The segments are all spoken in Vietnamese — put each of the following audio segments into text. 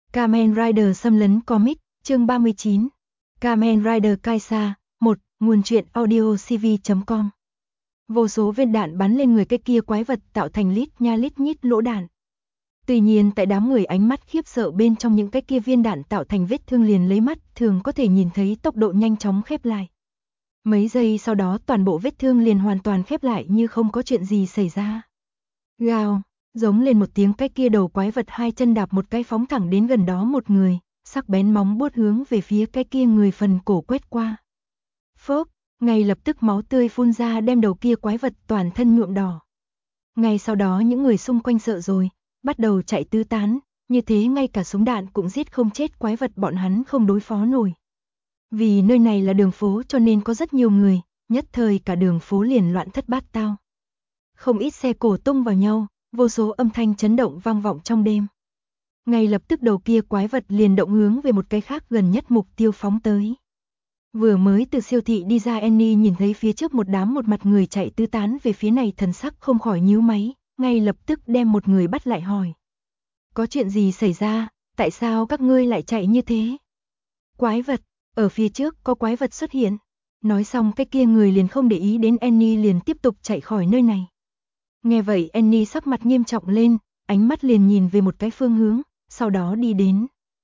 Kamen Rider xâm lấn comic, chương 39. Kamen Rider Kaisa, 1, nguồn truyện audio cv.com. Vô số viên đạn bắn lên người cái kia quái vật tạo thành lít nhít lỗ đạn. Tuy nhiên tại đám người ánh mắt khiếp sợ bên trong những cái kia viên đạn tạo thành vết thương liền lấy mắt thường có thể nhìn thấy tốc độ nhanh chóng khép lại. Mấy giây sau đó toàn bộ vết thương liền hoàn toàn khép lại như không có chuyện gì xảy ra. Gào, giống lên một tiếng, cái kia đầu quái vật hai chân đạp một cái phóng thẳng đến gần đó một người, sắc bén móng vuốt hướng về phía cái kia người phần cổ quét qua. Phốc, ngay lập tức máu tươi phun ra đem đầu kia quái vật toàn thân nhuộm đỏ. Ngay sau đó những người xung quanh sợ rồi, bắt đầu chạy tứ tán, như thế ngay cả súng đạn cũng giết không chết quái vật bọn hắn không đối phó nổi. Vì nơi này là đường phố cho nên có rất nhiều người, nhất thời cả đường phố liền loạn thất bát tao. Không ít xe cổ tung vào nhau, vô số âm thanh chấn động vang vọng trong đêm. Ngay lập tức đầu kia quái vật liền động hướng về một cái khác gần nhất mục tiêu phóng tới. Vừa mới từ siêu thị đi ra Annie nhìn thấy phía trước một mặt người chạy tứ tán về phía này, thần sắc không khỏi nhíu máy, ngay lập tức đem một người bắt lại hỏi. Có chuyện gì xảy ra, tại sao các ngươi lại chạy như thế? Quái vật, ở phía trước có quái vật xuất hiện. Nói xong cái kia người liền không để ý đến Annie liền tiếp tục chạy khỏi nơi này. Nghe vậy Annie sắc mặt nghiêm trọng lên, ánh mắt liền nhìn về một cái phương hướng, sau đó đi đến.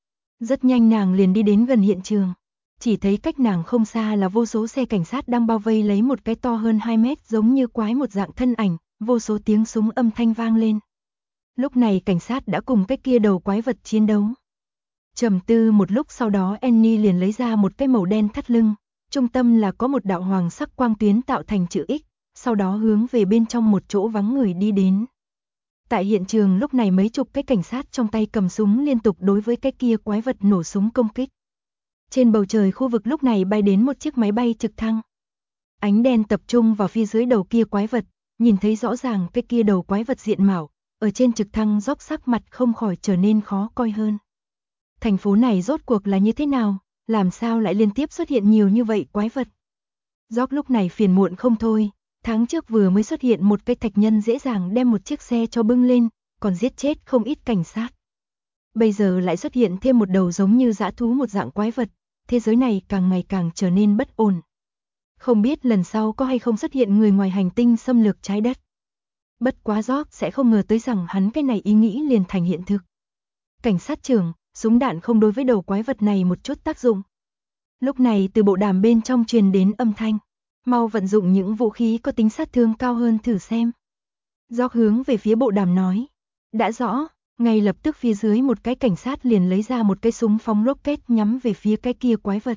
Rất nhanh nàng liền đi đến gần hiện trường. Chỉ thấy cách nàng không xa là vô số xe cảnh sát đang bao vây lấy một cái to hơn 2 mét giống như quái một dạng thân ảnh, vô số tiếng súng âm thanh vang lên. Lúc này cảnh sát đã cùng cái kia đầu quái vật chiến đấu. Trầm tư một lúc sau đó Annie liền lấy ra một cái màu đen thắt lưng, trung tâm là có một đạo hoàng sắc quang tuyến tạo thành chữ X, sau đó hướng về bên trong một chỗ vắng người đi đến. Tại hiện trường lúc này mấy chục cái cảnh sát trong tay cầm súng liên tục đối với cái kia quái vật nổ súng công kích. Trên bầu trời khu vực lúc này bay đến một chiếc máy bay trực thăng. Ánh đèn tập trung vào phía dưới đầu kia quái vật, nhìn thấy rõ ràng cái kia đầu quái vật diện mạo, ở trên trực thăng Rock sắc mặt không khỏi trở nên khó coi hơn. Thành phố này rốt cuộc là như thế nào, làm sao lại liên tiếp xuất hiện nhiều như vậy quái vật? Rock lúc này phiền muộn không thôi, tháng trước vừa mới xuất hiện một cái thạch nhân dễ dàng đem một chiếc xe cho bưng lên, còn giết chết không ít cảnh sát. Bây giờ lại xuất hiện thêm một đầu giống như dã thú một dạng quái vật, thế giới này càng ngày càng trở nên bất ổn. Không biết lần sau có hay không xuất hiện người ngoài hành tinh xâm lược trái đất. Bất quá Rock sẽ không ngờ tới rằng hắn cái này ý nghĩ liền thành hiện thực. Cảnh sát trưởng, súng đạn không đối với đầu quái vật này một chút tác dụng. Lúc này từ bộ đàm bên trong truyền đến âm thanh, mau vận dụng những vũ khí có tính sát thương cao hơn thử xem. Rock hướng về phía bộ đàm nói, đã rõ. Ngay lập tức phía dưới một cái cảnh sát liền lấy ra một cái súng phóng rocket nhắm về phía cái kia quái vật.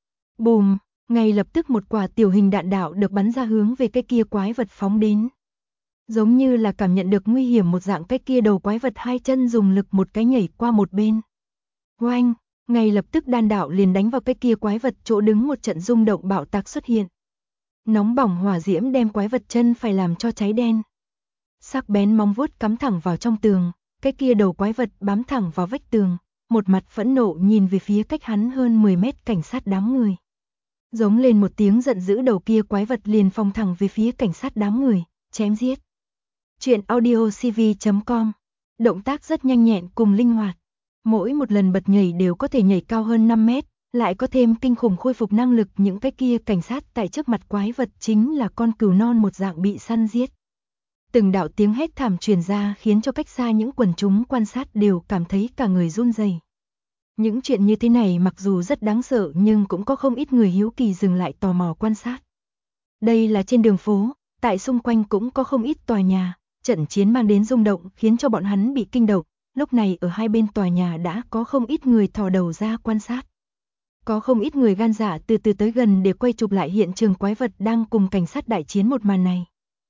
Bùm, ngay lập tức một quả tiểu hình đạn đạo được bắn ra hướng về cái kia quái vật phóng đến. Giống như là cảm nhận được nguy hiểm một dạng, cái kia đầu quái vật hai chân dùng lực một cái nhảy qua một bên. Oanh, ngay lập tức đạn đạo liền đánh vào cái kia quái vật, chỗ đứng một trận rung động bạo tạc xuất hiện. Nóng bỏng hỏa diễm đem quái vật chân phải làm cho cháy đen. Sắc bén móng vuốt cắm thẳng vào trong tường. Cái kia đầu quái vật bám thẳng vào vách tường, một mặt phẫn nộ nhìn về phía cách hắn hơn 10 mét cảnh sát đám người. Giống lên một tiếng giận dữ, đầu kia quái vật liền phóng thẳng về phía cảnh sát đám người, chém giết. Chuyện audio cv.com. Động tác rất nhanh nhẹn cùng linh hoạt. Mỗi một lần bật nhảy đều có thể nhảy cao hơn 5 mét, lại có thêm kinh khủng khôi phục năng lực. Những cái kia cảnh sát tại trước mặt quái vật chính là con cừu non một dạng bị săn giết. Từng đạo tiếng hét thảm truyền ra khiến cho cách xa những quần chúng quan sát đều cảm thấy cả người run rẩy. Những chuyện như thế này mặc dù rất đáng sợ nhưng cũng có không ít người hiếu kỳ dừng lại tò mò quan sát. Đây là trên đường phố, tại xung quanh cũng có không ít tòa nhà, trận chiến mang đến rung động khiến cho bọn hắn bị kinh động. Lúc này ở hai bên tòa nhà đã có không ít người thò đầu ra quan sát. Có không ít người gan dạ từ từ tới gần để quay chụp lại hiện trường quái vật đang cùng cảnh sát đại chiến một màn này.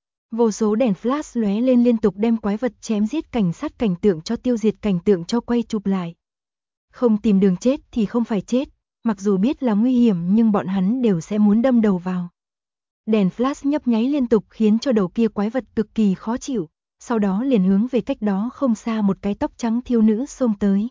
Vô số đèn flash lóe lên liên tục đem quái vật chém giết cảnh sát cảnh tượng cho tiêu diệt cảnh tượng cho quay chụp lại. Không tìm đường chết thì không phải chết, mặc dù biết là nguy hiểm nhưng bọn hắn đều sẽ muốn đâm đầu vào. Đèn flash nhấp nháy liên tục khiến cho đầu kia quái vật cực kỳ khó chịu, sau đó liền hướng về cách đó không xa một cái tóc trắng thiếu nữ xông tới.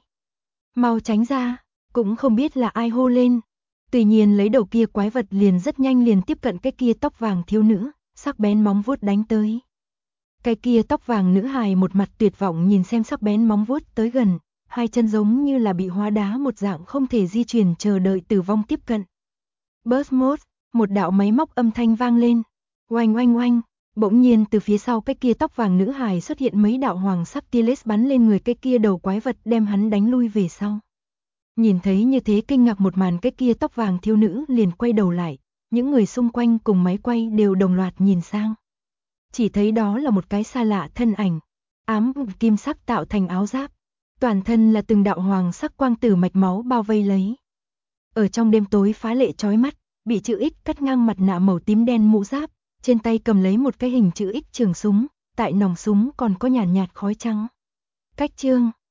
Mau tránh ra, cũng không biết là ai hô lên. Tuy nhiên lấy đầu kia quái vật liền rất nhanh liền tiếp cận cái kia tóc vàng thiếu nữ. Sắc bén móng vuốt đánh tới. Cái kia tóc vàng nữ hài một mặt tuyệt vọng nhìn xem sắc bén móng vuốt tới gần, hai chân giống như là bị hóa đá một dạng không thể di chuyển chờ đợi tử vong tiếp cận. Burst mode, một đạo máy móc âm thanh vang lên. Oanh oanh oanh, bỗng nhiên từ phía sau cái kia tóc vàng nữ hài xuất hiện mấy đạo hoàng sắc tia laser bắn lên người cái kia đầu quái vật đem hắn đánh lui về sau. Nhìn thấy như thế kinh ngạc một màn cái kia tóc vàng thiếu nữ liền quay đầu lại, những người xung quanh cùng máy quay đều đồng loạt nhìn sang. Chỉ thấy đó là một cái xa lạ thân ảnh, ám kim sắc tạo thành áo giáp, toàn thân là từng đạo hoàng sắc quang tử mạch máu bao vây lấy. Ở trong đêm tối phá lệ chói mắt, bị chữ X cắt ngang mặt nạ màu tím đen mũ giáp, trên tay cầm lấy một cái hình chữ X trường súng, tại nòng súng còn có nhàn nhạt khói trắng. Cách chương